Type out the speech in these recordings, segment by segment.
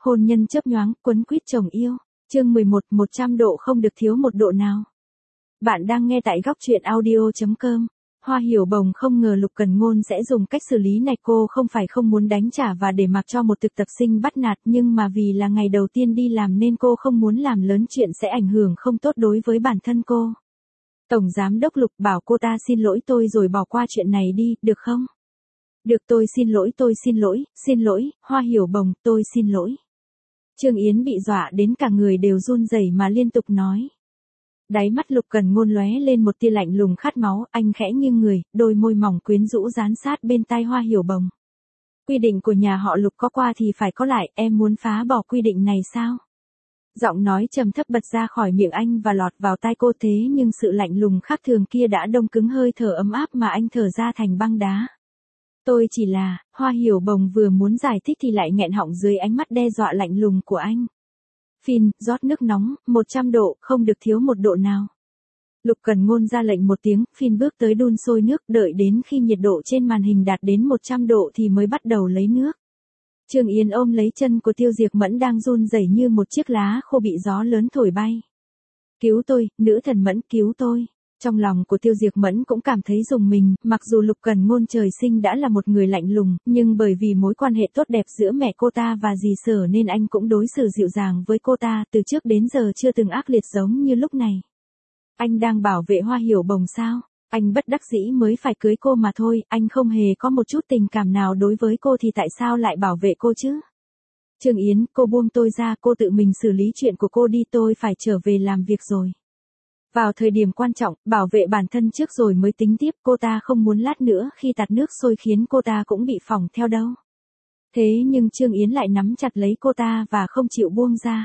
Hôn nhân chớp nhoáng, quấn quýt chồng yêu. Chương 11, 100 độ không được thiếu một độ nào. Bạn đang nghe tại góc truyện audio.com. Hoa Hiểu Bồng không ngờ Lục Cần Ngôn sẽ dùng cách xử lý này, cô không phải không muốn đánh trả và để mặc cho một thực tập sinh bắt nạt, nhưng mà vì là ngày đầu tiên đi làm nên cô không muốn làm lớn chuyện sẽ ảnh hưởng không tốt đối với bản thân cô. Tổng giám đốc Lục bảo cô ta xin lỗi tôi rồi bỏ qua chuyện này đi, được không? Được, tôi xin lỗi, Hoa Hiểu Bồng, tôi xin lỗi. Trương Yến bị dọa đến cả người đều run rẩy mà liên tục nói. Đáy mắt Lục Cần Ngôn lóe lên một tia lạnh lùng khát máu, anh khẽ nghiêng người, đôi môi mỏng quyến rũ dán sát bên tai Hoa Hiểu Bồng. Quy định của nhà họ Lục có qua thì phải có lại, em muốn phá bỏ quy định này sao? Giọng nói trầm thấp bật ra khỏi miệng anh và lọt vào tai cô, thế nhưng sự lạnh lùng khác thường kia đã đông cứng hơi thở ấm áp mà anh thở ra thành băng đá. Tôi chỉ là, Hoa Hiểu Bồng vừa muốn giải thích thì lại nghẹn họng dưới ánh mắt đe dọa lạnh lùng của anh. Phin, rót nước nóng, 100 độ, không được thiếu một độ nào. Lục Cần Ngôn ra lệnh một tiếng, Phin bước tới đun sôi nước, đợi đến khi nhiệt độ trên màn hình đạt đến 100 độ thì mới bắt đầu lấy nước. Trương Yến ôm lấy chân của Tiêu Diệp Mẫn đang run rẩy như một chiếc lá khô bị gió lớn thổi bay. Cứu tôi, nữ thần Mẫn, cứu tôi. Trong lòng của Tiêu Diệp Mẫn cũng cảm thấy rùng mình, mặc dù Lục Cần Ngôn trời sinh đã là một người lạnh lùng, nhưng bởi vì mối quan hệ tốt đẹp giữa mẹ cô ta và dì Sở nên anh cũng đối xử dịu dàng với cô ta, từ trước đến giờ chưa từng ác liệt giống như lúc này. Anh đang bảo vệ Hoa Hiểu Bồng sao? Anh bất đắc dĩ mới phải cưới cô mà thôi, anh không hề có một chút tình cảm nào đối với cô thì tại sao lại bảo vệ cô chứ? Trương Yến, cô buông tôi ra, cô tự mình xử lý chuyện của cô đi, tôi phải trở về làm việc rồi. Vào thời điểm quan trọng, bảo vệ bản thân trước rồi mới tính tiếp, cô ta không muốn lát nữa khi tạt nước sôi khiến cô ta cũng bị phỏng theo đâu. Thế nhưng Trương Yến lại nắm chặt lấy cô ta và không chịu buông ra.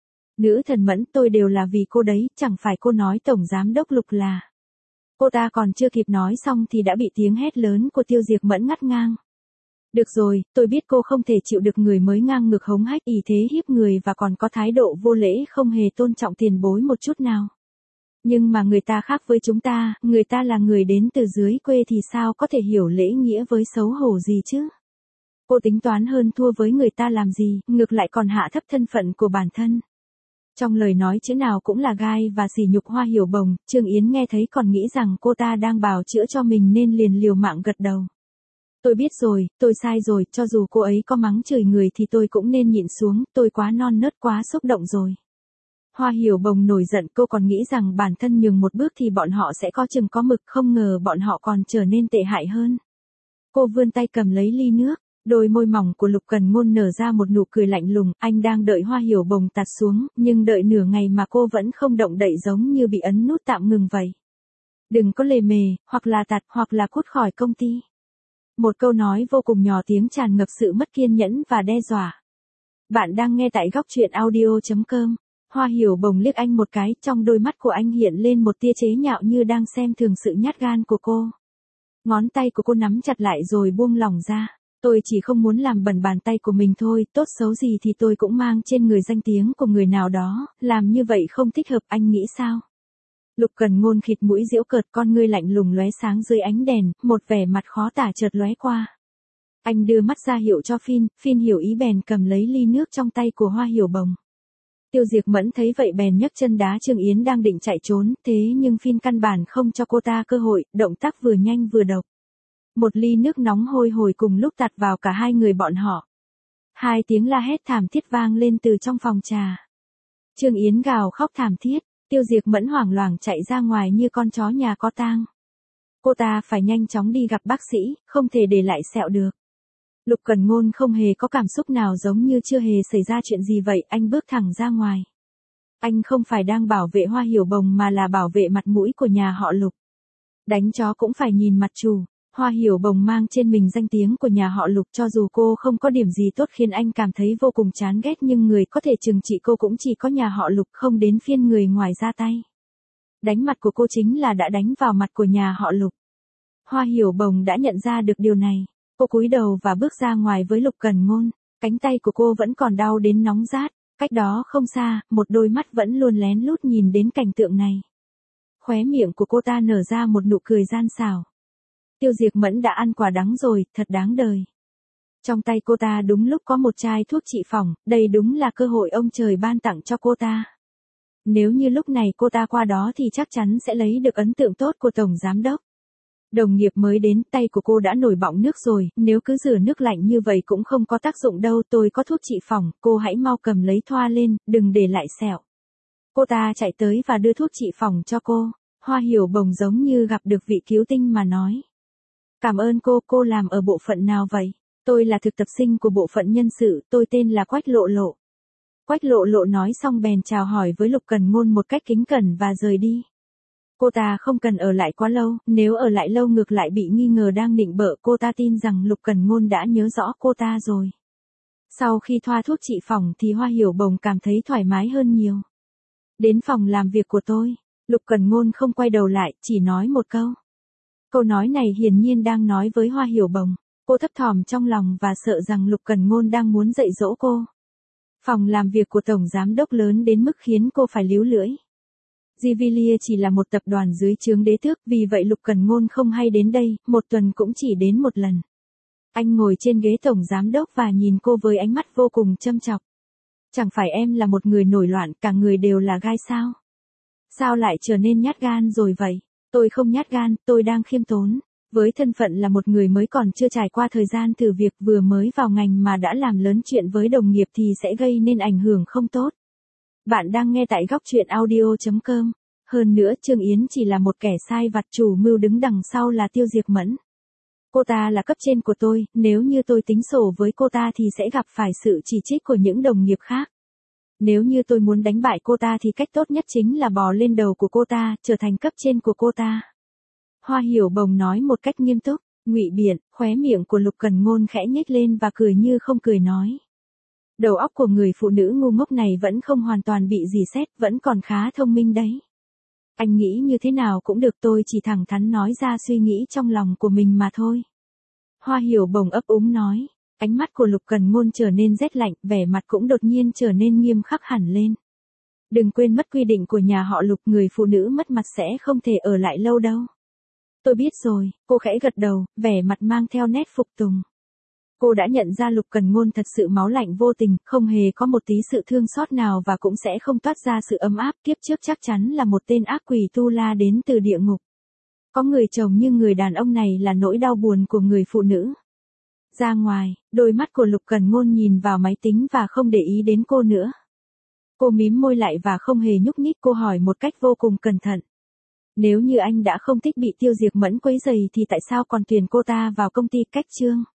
Nữ thần Mẫn, tôi đều là vì cô đấy, chẳng phải cô nói Tổng Giám đốc Lục là. Cô ta còn chưa kịp nói xong thì đã bị tiếng hét lớn của Tiêu Diệp Mẫn ngắt ngang. Được rồi, tôi biết cô không thể chịu được người mới ngang ngược hống hách ỷ thế hiếp người và còn có thái độ vô lễ không hề tôn trọng tiền bối một chút nào. Nhưng mà người ta khác với chúng ta, người ta là người đến từ dưới quê thì sao có thể hiểu lễ nghĩa với xấu hổ gì chứ? Cô tính toán hơn thua với người ta làm gì, ngược lại còn hạ thấp thân phận của bản thân. Trong lời nói chữ nào cũng là gai và sỉ nhục Hoa Hiểu Bồng, Trương Yến nghe thấy còn nghĩ rằng cô ta đang bào chữa cho mình nên liền liều mạng gật đầu. Tôi biết rồi, tôi sai rồi, cho dù cô ấy có mắng chửi người thì tôi cũng nên nhịn xuống, tôi quá non nớt quá xúc động rồi. Hoa Hiểu Bồng nổi giận, cô còn nghĩ rằng bản thân nhường một bước thì bọn họ sẽ có chừng có mực, không ngờ bọn họ còn trở nên tệ hại hơn. Cô vươn tay cầm lấy ly nước, đôi môi mỏng của Lục Cần Ngôn nở ra một nụ cười lạnh lùng, anh đang đợi Hoa Hiểu Bồng tạt xuống, nhưng đợi nửa ngày mà cô vẫn không động đậy giống như bị ấn nút tạm ngừng vậy. Đừng có lề mề, hoặc là tạt hoặc là cút khỏi công ty. Một câu nói vô cùng nhỏ tiếng tràn ngập sự mất kiên nhẫn và đe dọa. Bạn đang nghe tại góc truyện audio.com. Hoa Hiểu Bồng liếc anh một cái, trong đôi mắt của anh hiện lên một tia chế nhạo như đang xem thường sự nhát gan của cô. Ngón tay của cô nắm chặt lại rồi buông lỏng ra. Tôi chỉ không muốn làm bẩn bàn tay của mình thôi, tốt xấu gì thì tôi cũng mang trên người danh tiếng của người nào đó, làm như vậy không thích hợp, anh nghĩ sao? Lục Cần Ngôn khịt mũi giễu cợt, con ngươi lạnh lùng lóe sáng dưới ánh đèn, một vẻ mặt khó tả chợt lóe qua. Anh đưa mắt ra hiệu cho Phin hiểu ý bèn cầm lấy ly nước trong tay của Hoa Hiểu Bồng. Tiêu Diệp Mẫn thấy vậy bèn nhấc chân đá Trương Yến đang định chạy trốn, thế nhưng Phin căn bản không cho cô ta cơ hội, động tác vừa nhanh vừa độc. Một ly nước nóng hôi hổi cùng lúc tạt vào cả hai người bọn họ. Hai tiếng la hét thảm thiết vang lên từ trong phòng trà. Trương Yến gào khóc thảm thiết, Tiêu Diệp Mẫn hoảng loạn chạy ra ngoài như con chó nhà có tang. Cô ta phải nhanh chóng đi gặp bác sĩ, không thể để lại sẹo được. Lục Cần Ngôn không hề có cảm xúc nào, giống như chưa hề xảy ra chuyện gì vậy, anh bước thẳng ra ngoài. Anh không phải đang bảo vệ Hoa Hiểu Bồng mà là bảo vệ mặt mũi của nhà họ Lục. Đánh chó cũng phải nhìn mặt chủ. Hoa Hiểu Bồng mang trên mình danh tiếng của nhà họ Lục, cho dù cô không có điểm gì tốt khiến anh cảm thấy vô cùng chán ghét, nhưng người có thể trừng trị cô cũng chỉ có nhà họ Lục, không đến phiên người ngoài ra tay. Đánh mặt của cô chính là đã đánh vào mặt của nhà họ Lục. Hoa Hiểu Bồng đã nhận ra được điều này. Cô cúi đầu và bước ra ngoài với Lục Cần Ngôn, cánh tay của cô vẫn còn đau đến nóng rát, cách đó không xa, một đôi mắt vẫn luôn lén lút nhìn đến cảnh tượng này. Khóe miệng của cô ta nở ra một nụ cười gian xảo. Tiêu Diệp Mẫn đã ăn quả đắng rồi, thật đáng đời. Trong tay cô ta đúng lúc có một chai thuốc trị phòng, đây đúng là cơ hội ông trời ban tặng cho cô ta. Nếu như lúc này cô ta qua đó thì chắc chắn sẽ lấy được ấn tượng tốt của tổng giám đốc. Đồng nghiệp mới đến, tay của cô đã nổi bọng nước rồi, nếu cứ rửa nước lạnh như vậy cũng không có tác dụng đâu, tôi có thuốc trị phòng, cô hãy mau cầm lấy thoa lên, đừng để lại sẹo. Cô ta chạy tới và đưa thuốc trị phòng cho cô. Hoa Hiểu Bồng giống như gặp được vị cứu tinh mà nói. Cảm ơn cô làm ở bộ phận nào vậy? Tôi là thực tập sinh của bộ phận nhân sự, tôi tên là Quách Lộ Lộ. Quách Lộ Lộ nói xong bèn chào hỏi với Lục Cần Ngôn một cách kính cẩn và rời đi. Cô ta không cần ở lại quá lâu, nếu ở lại lâu ngược lại bị nghi ngờ đang nịnh bợ, cô ta tin rằng Lục Cần Ngôn đã nhớ rõ cô ta rồi. Sau khi thoa thuốc trị phòng thì Hoa Hiểu Bồng cảm thấy thoải mái hơn nhiều. Đến phòng làm việc của tôi, Lục Cần Ngôn không quay đầu lại, chỉ nói một câu. Câu nói này hiển nhiên đang nói với Hoa Hiểu Bồng. Cô thấp thỏm trong lòng và sợ rằng Lục Cần Ngôn đang muốn dạy dỗ cô. Phòng làm việc của tổng giám đốc lớn đến mức khiến cô phải líu lưỡi. Givilia chỉ là một tập đoàn dưới trướng đế tước, vì vậy Lục Cần Ngôn không hay đến đây, một tuần cũng chỉ đến một lần. Anh ngồi trên ghế tổng giám đốc và nhìn cô với ánh mắt vô cùng châm chọc. Chẳng phải em là một người nổi loạn, cả người đều là gai sao? Sao lại trở nên nhát gan rồi vậy? Tôi không nhát gan, tôi đang khiêm tốn. Với thân phận là một người mới còn chưa trải qua thời gian thử việc, vừa mới vào ngành mà đã làm lớn chuyện với đồng nghiệp thì sẽ gây nên ảnh hưởng không tốt. Bạn đang nghe tại góc truyện audio.com. Hơn nữa Trương Yến chỉ là một kẻ sai vặt, chủ mưu đứng đằng sau là Tiêu Diệp Mẫn. Cô ta là cấp trên của tôi, nếu như tôi tính sổ với cô ta thì sẽ gặp phải sự chỉ trích của những đồng nghiệp khác. Nếu như tôi muốn đánh bại cô ta thì cách tốt nhất chính là bò lên đầu của cô ta, trở thành cấp trên của cô ta. Hoa Hiểu Bồng nói một cách nghiêm túc, ngụy biện, khóe miệng của Lục Cần Ngôn khẽ nhếch lên và cười như không cười nói. Đầu óc của người phụ nữ ngu ngốc này vẫn không hoàn toàn bị rỉ sét, vẫn còn khá thông minh đấy. Anh nghĩ như thế nào cũng được, tôi chỉ thẳng thắn nói ra suy nghĩ trong lòng của mình mà thôi. Hoa Hiểu Bồng ấp úng nói, ánh mắt của Lục Cần Ngôn trở nên rét lạnh, vẻ mặt cũng đột nhiên trở nên nghiêm khắc hẳn lên. Đừng quên mất quy định của nhà họ Lục, người phụ nữ mất mặt sẽ không thể ở lại lâu đâu. Tôi biết rồi, cô khẽ gật đầu, vẻ mặt mang theo nét phục tùng. Cô đã nhận ra Lục Cần Ngôn thật sự máu lạnh vô tình, không hề có một tí sự thương xót nào và cũng sẽ không toát ra sự ấm áp, kiếp trước chắc chắn là một tên ác quỷ tu la đến từ địa ngục. Có người chồng như người đàn ông này là nỗi đau buồn của người phụ nữ. Ra ngoài, đôi mắt của Lục Cần Ngôn nhìn vào máy tính và không để ý đến cô nữa. Cô mím môi lại và không hề nhúc nhích, cô hỏi một cách vô cùng cẩn thận. Nếu như anh đã không thích bị Tiêu Diệp Mẫn quấy rầy thì tại sao còn tuyển cô ta vào công ty Cách Trương?